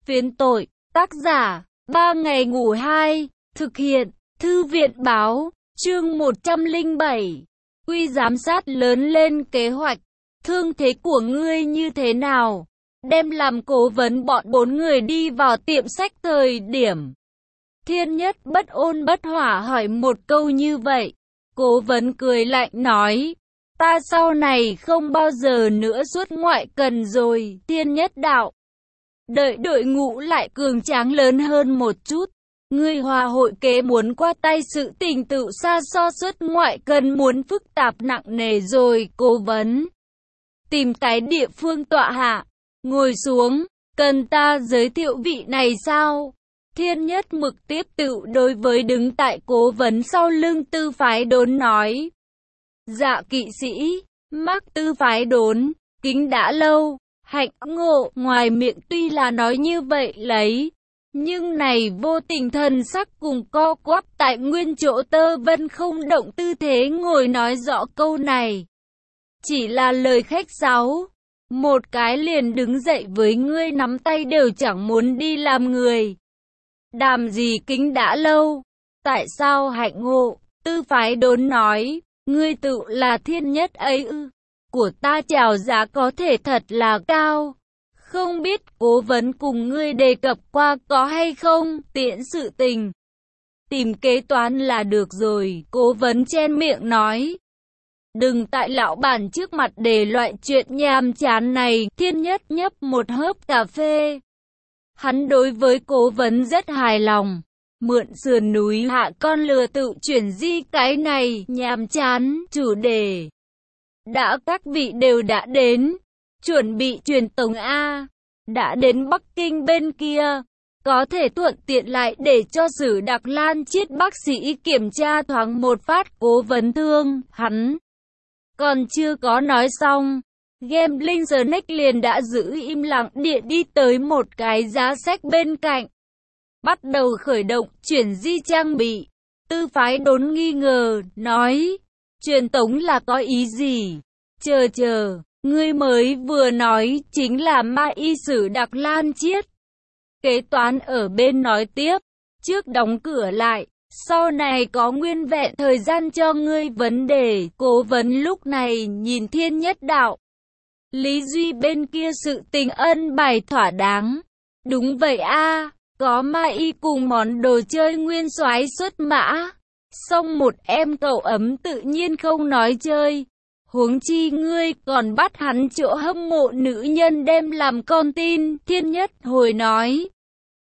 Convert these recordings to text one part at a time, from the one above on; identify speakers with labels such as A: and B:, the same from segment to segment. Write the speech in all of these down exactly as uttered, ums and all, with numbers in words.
A: Phiến tội, tác giả, ba ngày ngủ hai, thực hiện, thư viện báo, chương một trăm lẻ bảy. Quy giám sát lớn lên kế hoạch, thương thế của ngươi như thế nào? Đem làm cố vấn bọn bốn người đi vào tiệm sách thời điểm. Thiên Nhất bất ôn bất hỏa hỏi một câu như vậy. Cố vấn cười lạnh nói, ta sau này không bao giờ nữa xuất ngoại cần rồi. Thiên Nhất đạo, đợi đội ngũ lại cường tráng lớn hơn một chút. Ngươi hòa hội kế muốn qua tay sự tình tự xa so xuất ngoại cần muốn phức tạp nặng nề rồi. Cố vấn, tìm cái địa phương tọa hạ, ngồi xuống, cần ta giới thiệu vị này sao? Thiên Nhất mực tiếp tự đối với đứng tại cố vấn sau lưng Tư Phái Đốn nói. Dạ kỵ sĩ, mắc Tư Phái Đốn, kính đã lâu, hạnh ngộ. Ngoài miệng tuy là nói như vậy lấy, nhưng này vô tình thần sắc cùng co quắp tại nguyên chỗ. Tơ Vân không động tư thế ngồi nói rõ câu này. Chỉ là lời khách sáo, một cái liền đứng dậy với ngươi nắm tay đều chẳng muốn đi làm người. Đàm gì kính đã lâu, tại sao hạnh ngộ? Tư Phái Đốn nói, ngươi tự là Thiên Nhất ấy ư? Của ta chào giá có thể thật là cao. Không biết cố vấn cùng ngươi đề cập qua có hay không? Tiễn sự tình, tìm kế toán là được rồi. Cố vấn chen miệng nói, đừng tại lão bản trước mặt để loại chuyện nhàm chán này. Thiên Nhất nhấp một hớp cà phê. Hắn đối với cố vấn rất hài lòng. Mượn sườn núi hạ con lừa tự chuyển di cái này nhàm chán chủ đề. Đã các vị đều đã đến, chuẩn bị truyền tống A, đã đến Bắc Kinh bên kia, có thể thuận tiện lại để cho Sử Đặc Lan Chiết bác sĩ kiểm tra thoáng một phát. Cố vấn thương, hắn còn chưa có nói xong, Gambling Snake liền đã giữ im lặng địa đi tới một cái giá sách bên cạnh, bắt đầu khởi động chuyển di trang bị. Tư Phái Đốn nghi ngờ, nói, truyền tống là có ý gì? Chờ chờ, ngươi mới vừa nói chính là ma y Sử Đặc Lan Chiết. Kế toán ở bên nói tiếp, trước đóng cửa lại, sau này có nguyên vẹn thời gian cho ngươi vấn đề. Cố vấn lúc này nhìn Thiên Nhất đạo, Lý Duy bên kia sự tình ân bài thỏa đáng. Đúng vậy a, có ma y cùng món đồ chơi nguyên soái xuất mã. Xong một em cậu ấm tự nhiên không nói chơi. Huống chi ngươi còn bắt hắn chỗ hâm mộ nữ nhân đem làm con tin. Thiên Nhất hồi nói.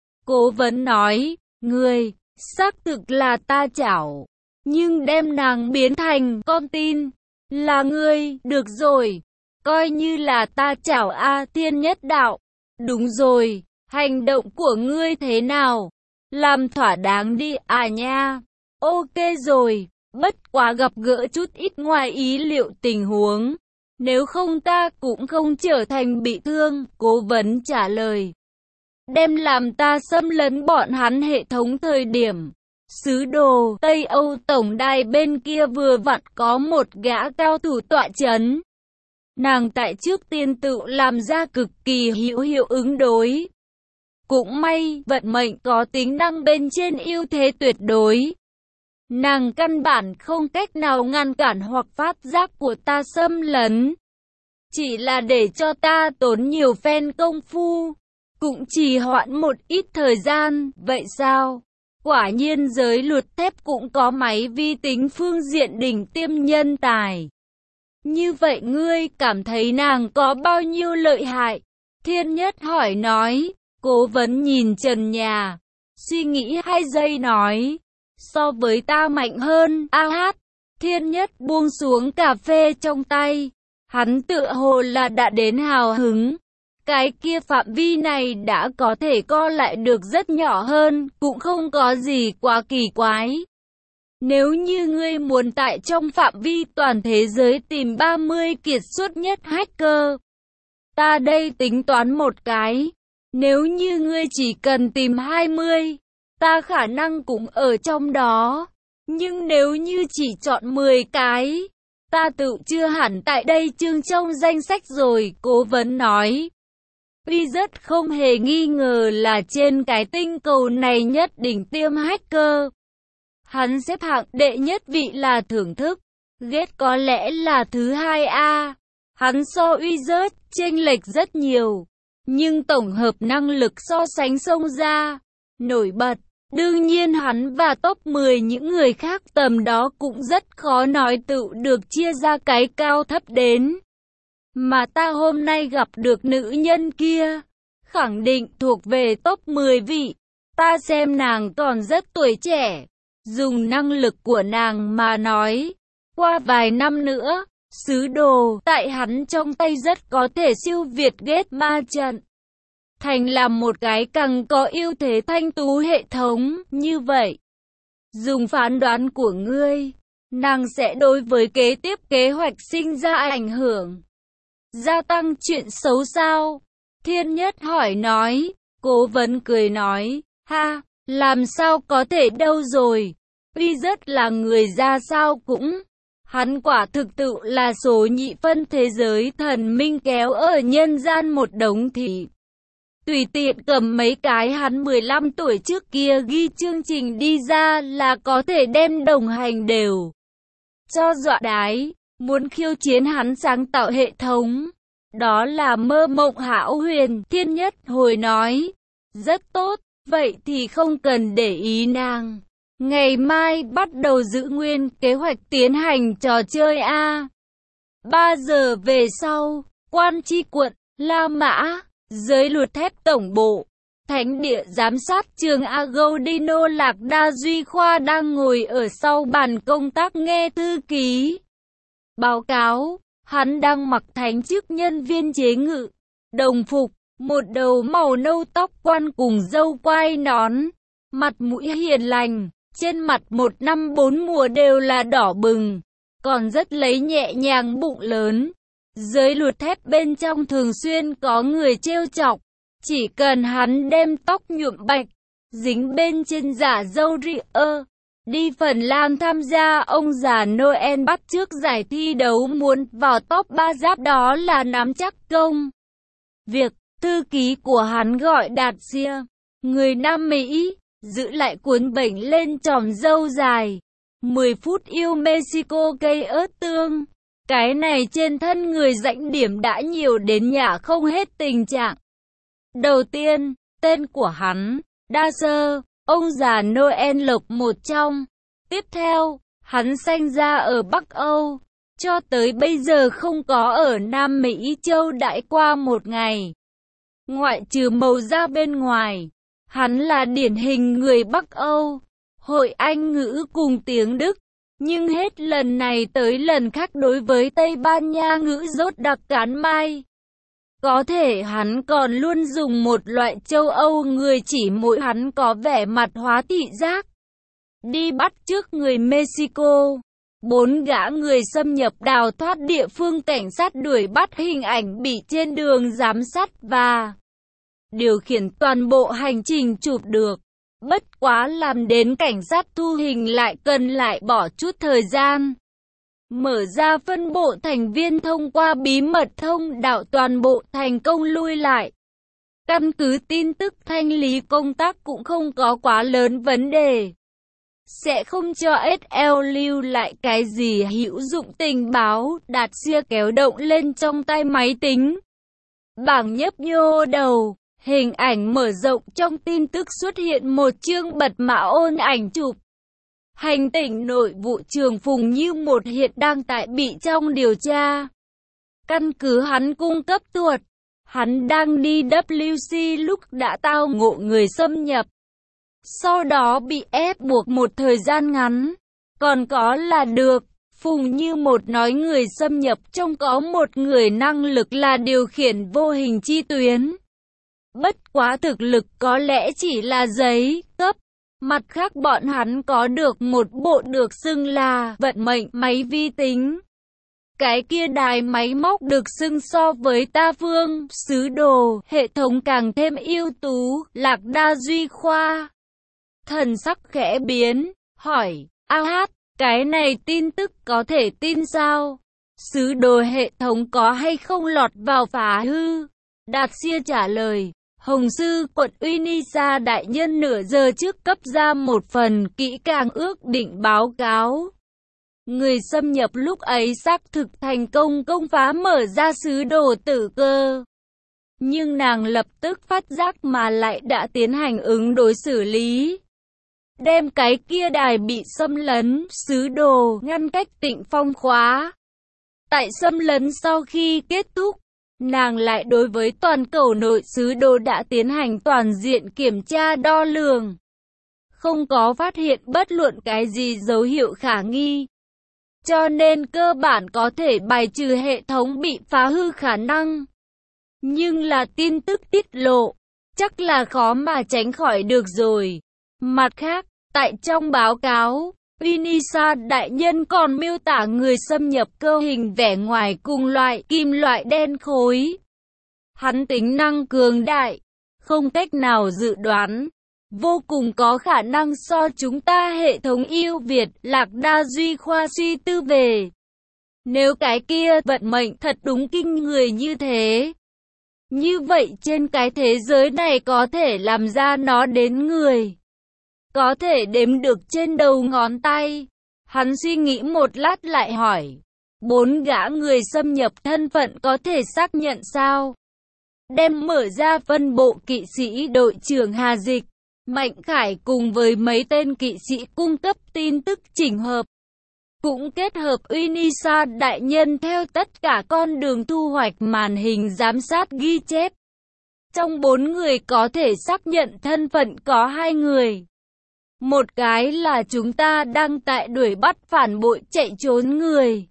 A: Cố vấn nói, ngươi, xác thực là ta chảo, nhưng đem nàng biến thành con tin, là ngươi. Được rồi, coi như là ta chảo a. Thiên Nhất đạo, đúng rồi, hành động của ngươi thế nào? Làm thỏa đáng đi à nha. Ok rồi, bất quá gặp gỡ chút ít ngoài ý liệu tình huống, nếu không ta cũng không trở thành bị thương. Cố vấn trả lời, đem làm ta xâm lấn bọn hắn hệ thống thời điểm, sứ đồ Tây Âu tổng đài bên kia vừa vặn có một gã cao thủ tọa chấn. Nàng tại trước tiên tự làm ra cực kỳ hữu hiệu ứng đối. Cũng may, vận mệnh có tính năng bên trên ưu thế tuyệt đối. Nàng căn bản không cách nào ngăn cản hoặc phát giác của ta xâm lấn. Chỉ là để cho ta tốn nhiều phen công phu, cũng trì hoãn một ít thời gian. Vậy sao? Quả nhiên giới luật thép cũng có máy vi tính phương diện đỉnh tiêm nhân tài. Như vậy ngươi cảm thấy nàng có bao nhiêu lợi hại? Thiên Nhất hỏi nói. Cố vấn nhìn trần nhà, suy nghĩ hai giây nói, so với ta mạnh hơn. A hát. Thiên Nhất buông xuống cà phê trong tay, hắn tựa hồ là đã đến hào hứng. Cái kia phạm vi này đã có thể co lại được rất nhỏ hơn, cũng không có gì quá kỳ quái. Nếu như ngươi muốn tại trong phạm vi toàn thế giới tìm ba mươi kiệt xuất nhất hacker, ta đây tính toán một cái. Nếu như ngươi chỉ cần tìm hai mươi, ta khả năng cũng ở trong đó. Nhưng nếu như chỉ chọn mười cái, ta tự chưa hẳn tại đây chương trong danh sách rồi. Cố vấn nói. Uy rất không hề nghi ngờ là trên cái tinh cầu này nhất đỉnh tiêm hacker. Hắn xếp hạng đệ nhất vị là thưởng thức, ghét có lẽ là thứ hai a. Hắn so Uy rất chênh lệch rất nhiều, nhưng tổng hợp năng lực so sánh xông ra, nổi bật. Đương nhiên hắn và top mười những người khác tầm đó cũng rất khó nói tự được chia ra cái cao thấp đến. Mà ta hôm nay gặp được nữ nhân kia, khẳng định thuộc về top mười vị. Ta xem nàng còn rất tuổi trẻ, dùng năng lực của nàng mà nói, qua vài năm nữa, sứ đồ tại hắn trong tay rất có thể siêu việt ghét ma trận, thành làm một cái càng có ưu thế thanh tú hệ thống. Như vậy, dùng phán đoán của ngươi, nàng sẽ đối với kế tiếp kế hoạch sinh ra ảnh hưởng, gia tăng chuyện xấu sao? Thiên Nhất hỏi nói. Cố vấn cười nói, ha, làm sao có thể đâu rồi, Uy rất là người ra sao cũng. Hắn quả thực tự là số nhị phân thế giới thần minh kéo ở nhân gian một đống thì tùy tiện cầm mấy cái hắn mười lăm tuổi trước kia ghi chương trình đi ra là có thể đem đồng hành đều cho dọa đái. Muốn khiêu chiến hắn sáng tạo hệ thống, đó là mơ mộng hão huyền. Thiên Nhất hồi nói, rất tốt, vậy thì không cần để ý nàng. Ngày mai bắt đầu giữ nguyên kế hoạch tiến hành trò chơi A. ba giờ về sau, Quan Tri quận, La Mã, giới luật thép tổng bộ, thánh địa giám sát trường Agaudino Lạc Đa Duy Khoa đang ngồi ở sau bàn công tác nghe thư ký báo cáo. Hắn đang mặc thánh chức nhân viên chế ngự, đồng phục, một đầu màu nâu tóc quan cùng râu quai nón, mặt mũi hiền lành. Trên mặt một năm bốn mùa đều là đỏ bừng, còn rất lấy nhẹ nhàng bụng lớn. Giới luật thép bên trong thường xuyên có người trêu chọc, chỉ cần hắn đem tóc nhuộm bạch, dính bên trên giả râu ri ơ, đi Phần Lan tham gia ông già Noel bắt trước giải thi đấu muốn vào top ba giáp đó là nắm chắc công việc. Thư ký của hắn gọi Đạt Xia, người Nam Mỹ, giữ lại cuốn bệnh lên chòm râu dài. mười phút yêu Mexico cây ớt tương. Cái này trên thân người rãnh điểm đã nhiều đến nhả không hết tình trạng. Đầu tiên, tên của hắn, Đa Sơ, ông già Noel Lộc một trong. Tiếp theo, hắn sinh ra ở Bắc Âu, cho tới bây giờ không có ở Nam Mỹ châu đãi qua một ngày. Ngoại trừ màu da bên ngoài, hắn là điển hình người Bắc Âu, hội Anh ngữ cùng tiếng Đức, nhưng hết lần này tới lần khác đối với Tây Ban Nha ngữ rốt đặc cán mai. Có thể hắn còn luôn dùng một loại châu Âu người chỉ mỗi hắn có vẻ mặt hóa thị giác. Đi bắt trước người Mexico, bốn gã người xâm nhập đào thoát địa phương cảnh sát đuổi bắt hình ảnh bị trên đường giám sát và điều khiển toàn bộ hành trình chụp được. Bất quá làm đến cảnh sát thu hình lại cần lại bỏ chút thời gian. Mở ra phân bộ thành viên thông qua bí mật thông đạo toàn bộ thành công lui lại. Căn cứ tin tức thanh lý công tác cũng không có quá lớn vấn đề. Sẽ không cho ét lờ lưu lại cái gì hữu dụng tình báo. Đạt Xia kéo động lên trong tay máy tính. Bảng nhấp nhô đầu. Hình ảnh mở rộng trong tin tức xuất hiện một chương bật mã ôn ảnh chụp. Hành tỉnh nội vụ trưởng Phùng Như Một hiện đang tại bị trong điều tra. Căn cứ hắn cung cấp thuật, hắn đang đi vê xê lúc đã tao ngộ người xâm nhập. Sau đó bị ép buộc một thời gian ngắn. Còn có là được, Phùng Như Một nói người xâm nhập trong có một người năng lực là điều khiển vô hình chi tuyến. Bất quá thực lực có lẽ chỉ là giấy cấp. Mặt khác bọn hắn có được một bộ được xưng là vận mệnh máy vi tính. Cái kia đài máy móc được xưng so với ta phương, sứ đồ, hệ thống càng thêm ưu tú. Lạc Đa Duy Khoa thần sắc khẽ biến, hỏi, a hát, cái này tin tức có thể tin sao? Sứ đồ hệ thống có hay không lọt vào phá hư? Đạt Xia trả lời, Hồng Sư quận Unisa đại nhân nửa giờ trước cấp ra một phần kỹ càng ước định báo cáo. Người xâm nhập lúc ấy xác thực thành công công phá mở ra sứ đồ Tử Cơ. Nhưng nàng lập tức phát giác mà lại đã tiến hành ứng đối xử lý. Đem cái kia đài bị xâm lấn, sứ đồ, ngăn cách Tịnh Phong khóa. Tại xâm lấn sau khi kết thúc, nàng lại đối với toàn cầu nội sứ đồ đã tiến hành toàn diện kiểm tra đo lường. Không có phát hiện bất luận cái gì dấu hiệu khả nghi. Cho nên cơ bản có thể bài trừ hệ thống bị phá hư khả năng. Nhưng là tin tức tiết lộ, chắc là khó mà tránh khỏi được rồi. Mặt khác, tại trong báo cáo, Unisa đại nhân còn miêu tả người xâm nhập cơ hình vẻ ngoài cùng loại kim loại đen khối. Hắn tính năng cường đại, không cách nào dự đoán, vô cùng có khả năng so chúng ta hệ thống yêu Việt Lạc Đa Duy Khoa suy tư về. Nếu cái kia vận mệnh thật đúng kinh người như thế, như vậy trên cái thế giới này có thể làm ra nó đến người. Có thể đếm được trên đầu ngón tay. Hắn suy nghĩ một lát lại hỏi. Bốn gã người xâm nhập thân phận có thể xác nhận sao? Đem mở ra phân bộ kỵ sĩ đội trưởng Hà Dịch, Mạnh Khải cùng với mấy tên kỵ sĩ cung cấp tin tức chỉnh hợp. Cũng kết hợp Unisa đại nhân theo tất cả con đường thu hoạch màn hình giám sát ghi chép. Trong bốn người có thể xác nhận thân phận có hai người. Một cái là chúng ta đang tại đuổi bắt phản bội chạy trốn người.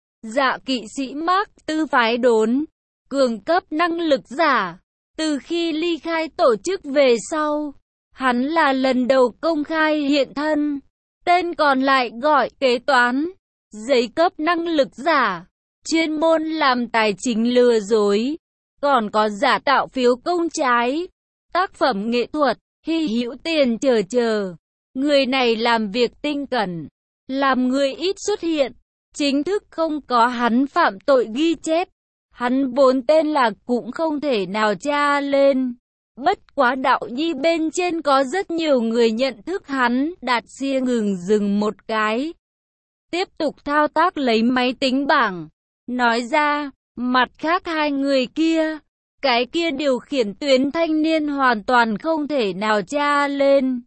A: Dạ kỵ sĩ Mark tư phái đốn, cường cấp năng lực giả. Từ khi ly khai tổ chức về sau, hắn là lần đầu công khai hiện thân. Tên còn lại gọi kế toán, giấy cấp năng lực giả, chuyên môn làm tài chính lừa dối. Còn có giả tạo phiếu công trái, tác phẩm nghệ thuật, hy hữu tiền chờ chờ. Người này làm việc tinh cẩn, làm người ít xuất hiện, chính thức không có hắn phạm tội ghi chép. Hắn vốn tên là cũng không thể nào tra lên. Bất quá đạo nhi bên trên có rất nhiều người nhận thức hắn. Đạt Xia ngừng dừng một cái, tiếp tục thao tác lấy máy tính bảng, nói ra, mặt khác hai người kia, cái kia điều khiển tuyến thanh niên hoàn toàn không thể nào tra lên.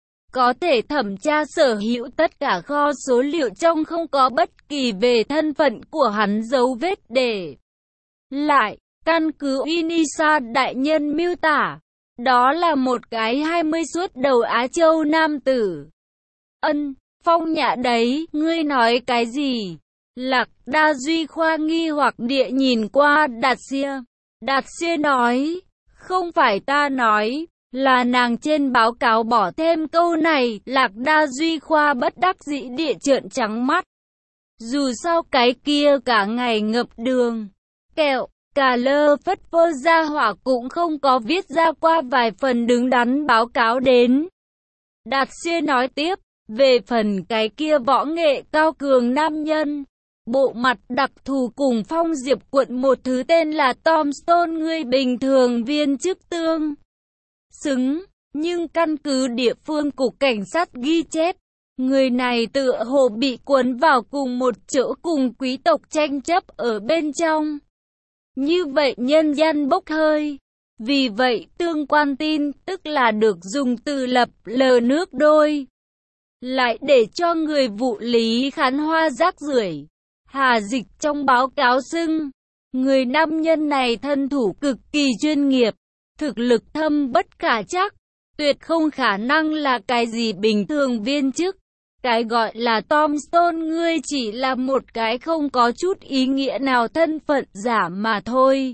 A: Có thể thẩm tra sở hữu tất cả kho số liệu trong không có bất kỳ về thân phận của hắn dấu vết để lại. Căn cứ Unisa đại nhân miêu tả, đó là một cái hai mươi suốt đầu Á Châu nam tử. Ân, Phong Nhã đấy, ngươi nói cái gì? Lạc Đa Duy Khoa nghi hoặc địa nhìn qua Đạt Xia. Đạt Xia nói, không phải ta nói, là nàng trên báo cáo bỏ thêm câu này. Lạc Đa Duy Khoa bất đắc dĩ địa trợn trắng mắt. Dù sao cái kia cả ngày ngập đường, kẹo, cà lơ phất phơ ra hỏa cũng không có viết ra qua vài phần đứng đắn báo cáo đến. Đạt Xia nói tiếp, về phần cái kia võ nghệ cao cường nam nhân, bộ mặt đặc thù cùng Phong Diệp quận một thứ tên là Tom Stone ngươi bình thường viên chức tương xứng, nhưng căn cứ địa phương cục cảnh sát ghi chép, người này tựa hồ bị cuốn vào cùng một chỗ cùng quý tộc tranh chấp ở bên trong. Như vậy nhân dân bốc hơi. Vì vậy tương quan tin tức là được dùng từ lập lờ nước đôi. Lại để cho người vụ lý khán hoa rác rưởi. Hà Dịch trong báo cáo xưng, người nam nhân này thân thủ cực kỳ chuyên nghiệp, thực lực thâm bất khả trắc, tuyệt không khả năng là cái gì bình thường viên chức. Cái gọi là Tom Stone ngươi chỉ là một cái không có chút ý nghĩa nào thân phận giả mà thôi.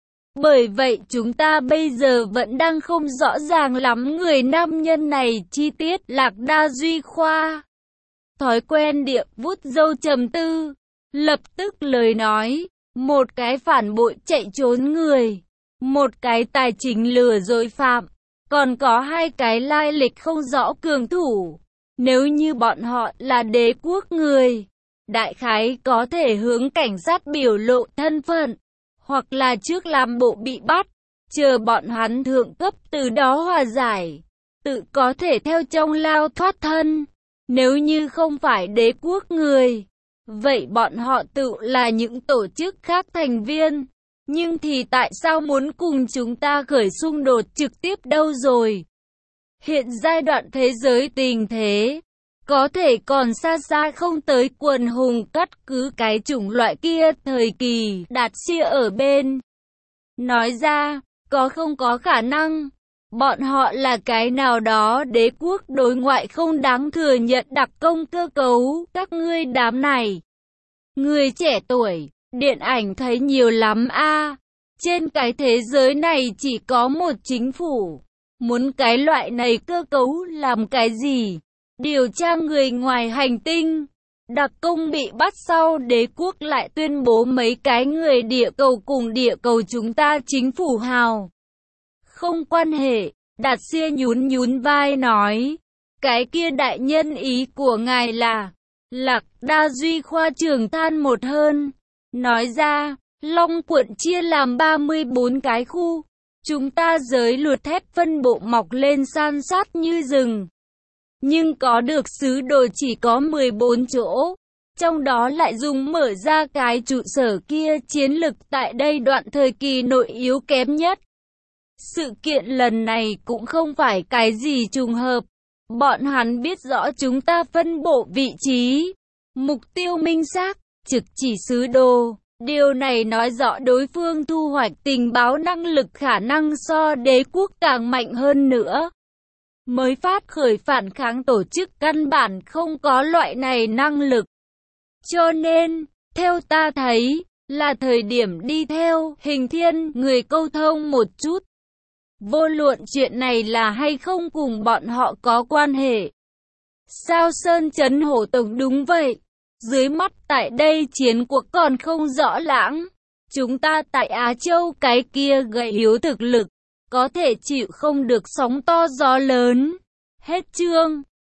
A: Bởi vậy chúng ta bây giờ vẫn đang không rõ ràng lắm người nam nhân này chi tiết. Lạc Đa Duy Khoa thói quen địa vút râu trầm tư, lập tức lời nói, một cái phản bội chạy trốn người, một cái tài chính lừa dối phạm, còn có hai cái lai lịch không rõ cường thủ. Nếu như bọn họ là đế quốc người, đại khái có thể hướng cảnh sát biểu lộ thân phận, hoặc là trước làm bộ bị bắt, chờ bọn hắn thượng cấp từ đó hòa giải, tự có thể theo trong lao thoát thân. Nếu như không phải đế quốc người, vậy bọn họ tự là những tổ chức khác thành viên. Nhưng thì tại sao muốn cùng chúng ta khởi xung đột trực tiếp đâu rồi? Hiện giai đoạn thế giới tình thế, có thể còn xa xa không tới quần hùng cắt cứ cái chủng loại kia thời kỳ Đạt Xia ở bên. Nói ra, có không có khả năng, bọn họ là cái nào đó đế quốc đối ngoại không đáng thừa nhận đặc công cơ cấu, các ngươi đám này. Người trẻ tuổi, điện ảnh thấy nhiều lắm a. Trên cái thế giới này chỉ có một chính phủ. Muốn cái loại này cơ cấu làm cái gì? Điều tra người ngoài hành tinh. Đặc công bị bắt sau đế quốc lại tuyên bố mấy cái người địa cầu cùng địa cầu chúng ta chính phủ hào. Không quan hệ, Đạt Xia nhún nhún vai nói. Cái kia đại nhân ý của ngài là... Lạc Đa Duy khoa trưởng than một hơn. Nói ra, Long quận chia làm ba mươi bốn cái khu. Chúng ta giới luật thép phân bộ mọc lên san sát như rừng. Nhưng có được sứ đồ chỉ có mười bốn chỗ. Trong đó lại dùng mở ra cái trụ sở kia chiến lực tại đây đoạn thời kỳ nội yếu kém nhất. Sự kiện lần này cũng không phải cái gì trùng hợp. Bọn hắn biết rõ chúng ta phân bộ vị trí, mục tiêu minh xác, trực chỉ sứ đồ. Điều này nói rõ đối phương thu hoạch tình báo năng lực khả năng so đế quốc càng mạnh hơn nữa. Mới phát khởi phản kháng tổ chức căn bản không có loại này năng lực. Cho nên, theo ta thấy, là thời điểm đi theo Hình Thiên người câu thông một chút. Vô luận chuyện này là hay không cùng bọn họ có quan hệ. Sao Sơn Chấn Hổ Tổng đúng vậy. Dưới mắt tại đây chiến cuộc còn không rõ lãng. Chúng ta tại Á Châu cái kia gầy yếu thực lực, có thể chịu không được sóng to gió lớn. Hết chương.